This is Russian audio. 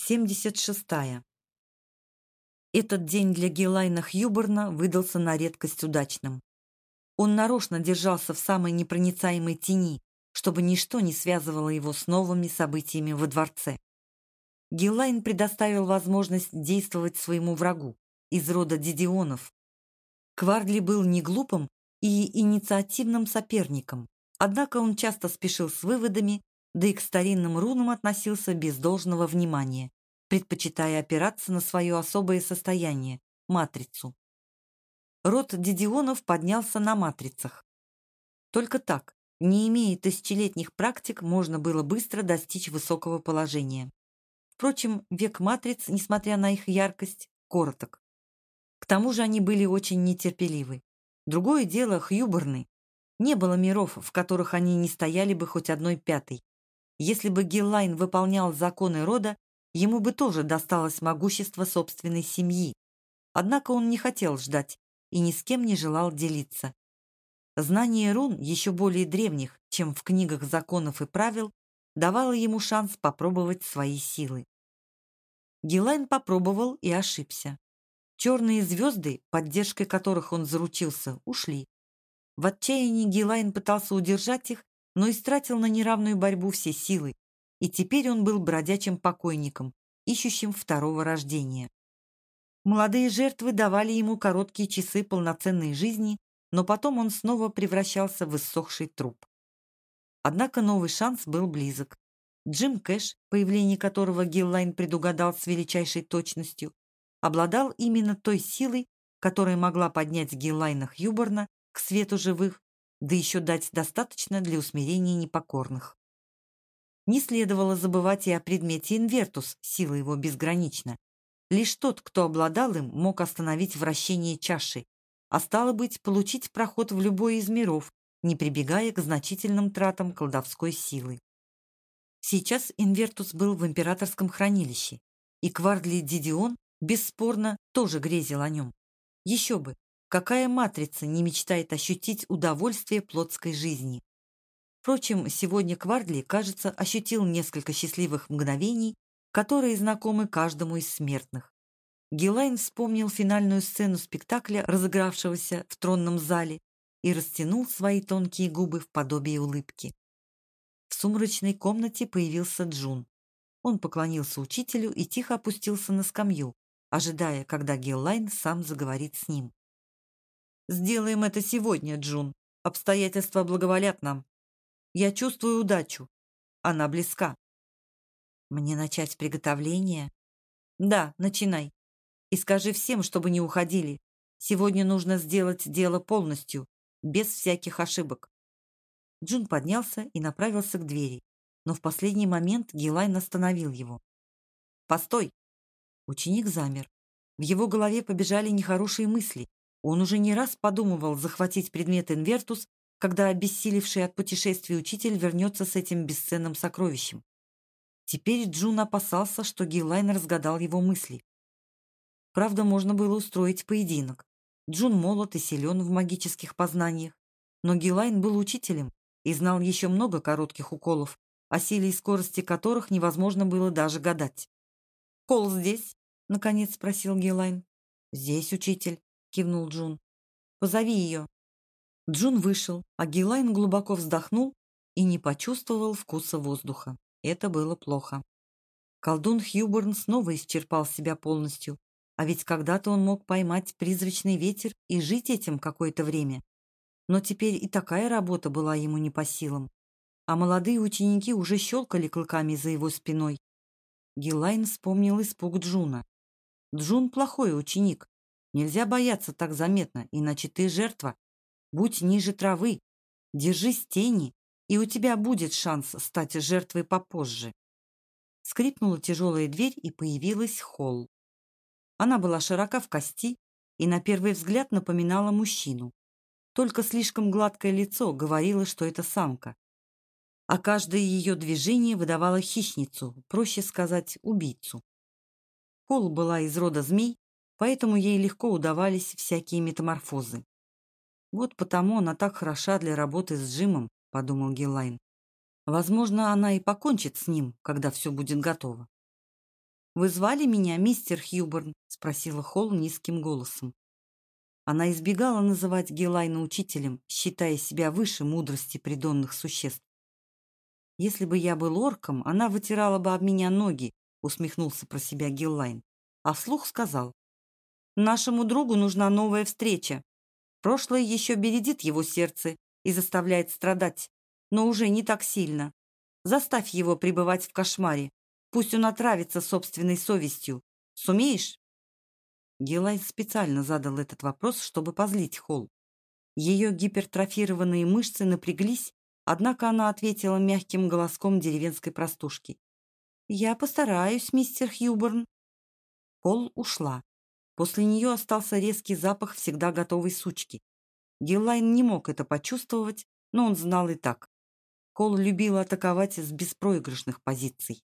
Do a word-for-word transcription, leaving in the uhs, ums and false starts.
семьдесят шестая. Этот день для Гелайна Хьюборна выдался на редкость удачным. Он нарочно держался в самой непроницаемой тени, чтобы ничто не связывало его с новыми событиями во дворце. Гелайн предоставил возможность действовать своему врагу из рода Дидионов. Квардли был не глупым и инициативным соперником, однако он часто спешил с выводами, да и к старинным рунам относился без должного внимания, предпочитая опираться на свое особое состояние – матрицу. Род Дидионов поднялся на матрицах. Только так, не имея тысячелетних практик, можно было быстро достичь высокого положения. Впрочем, век матриц, несмотря на их яркость, короток. К тому же они были очень нетерпеливы. Другое дело Хьюборны. Не было миров, в которых они не стояли бы хоть одной пятой. Если бы Гелайн выполнял законы рода, ему бы тоже досталось могущество собственной семьи. Однако он не хотел ждать и ни с кем не желал делиться. Знание рун, еще более древних, чем в книгах законов и правил, давало ему шанс попробовать свои силы. Гелайн попробовал и ошибся. Черные звезды, поддержкой которых он заручился, ушли. В отчаянии Гелайн пытался удержать их, но истратил на неравную борьбу все силы, и теперь он был бродячим покойником, ищущим второго рождения. Молодые жертвы давали ему короткие часы полноценной жизни, но потом он снова превращался в иссохший труп. Однако новый шанс был близок. Джим Кэш, появление которого Гелайн предугадал с величайшей точностью, обладал именно той силой, которая могла поднять Гелайна Хьюборна к свету живых, да еще дать достаточно для усмирения непокорных. Не следовало забывать и о предмете Инвертус, сила его безгранична. Лишь тот, кто обладал им, мог остановить вращение чаши, а стало быть, получить проход в любой из миров, не прибегая к значительным тратам колдовской силы. Сейчас Инвертус был в императорском хранилище, и Квардли Дидион, бесспорно, тоже грезил о нем. Еще бы, какая матрица не мечтает ощутить удовольствие плотской жизни? Впрочем, сегодня Квардли, кажется, ощутил несколько счастливых мгновений, которые знакомы каждому из смертных. Гелайн вспомнил финальную сцену спектакля, разыгравшегося в тронном зале, и растянул свои тонкие губы в подобие улыбки. В сумрачной комнате появился Джун. Он поклонился учителю и тихо опустился на скамью, ожидая, когда Гелайн сам заговорит с ним. «Сделаем это сегодня, Джун. Обстоятельства благоволят нам. Я чувствую удачу. Она близка». «Мне начать приготовление?» «Да, начинай. И скажи всем, чтобы не уходили. Сегодня нужно сделать дело полностью, без всяких ошибок». Джун поднялся и направился к двери, но в последний момент Гелайн остановил его. «Постой!» Ученик замер. В его голове побежали нехорошие мысли. Он уже не раз подумывал захватить предмет Инвертус, когда обессилевший от путешествия учитель вернется с этим бесценным сокровищем. Теперь Джун опасался, что Гелайн разгадал его мысли. Правда, можно было устроить поединок. Джун молод и силен в магических познаниях, но Гелайн был учителем и знал еще много коротких уколов, о силе и скорости которых невозможно было даже гадать. «Кол здесь?» — наконец спросил Гелайн. «Здесь, учитель», — кивнул Джун. «Позови ее». Джун вышел, а Гелайн глубоко вздохнул и не почувствовал вкуса воздуха. Это было плохо. Колдун Хьюборн снова исчерпал себя полностью, а ведь когда-то он мог поймать призрачный ветер и жить этим какое-то время. Но теперь и такая работа была ему не по силам, а молодые ученики уже щелкали клыками за его спиной. Гелайн вспомнил испуг Джуна. «Джун плохой ученик. Нельзя бояться так заметно, иначе ты жертва. Будь ниже травы, держись тени, и у тебя будет шанс стать жертвой попозже». Скрипнула тяжелая дверь, и появилась Холл. Она была широка в кости и на первый взгляд напоминала мужчину. Только слишком гладкое лицо говорило, что это самка. А каждое ее движение выдавало хищницу, проще сказать, убийцу. Холл была из рода змей, поэтому ей легко удавались всякие метаморфозы. «Вот потому она так хороша для работы с Джимом», — подумал Гелайн. «Возможно, она и покончит с ним, когда все будет готово». «Вы звали меня, мистер Хьюборн?» — спросила Холл низким голосом. Она избегала называть Гилайна учителем, считая себя выше мудрости придонных существ. «Если бы я был орком, она вытирала бы об меня ноги», — усмехнулся про себя Гиллайн, а вслух сказал: «Нашему другу нужна новая встреча. Прошлое еще бередит его сердце и заставляет страдать, но уже не так сильно. Заставь его пребывать в кошмаре. Пусть он отравится собственной совестью. Сумеешь?» Гилайн специально задал этот вопрос, чтобы позлить Холл. Ее гипертрофированные мышцы напряглись, однако она ответила мягким голоском деревенской простушки: «Я постараюсь, мистер Хьюборн». Холл ушла. После нее остался резкий запах всегда готовой сучки. Гиллайн не мог это почувствовать, но он знал и так. Холл любила атаковать с беспроигрышных позиций.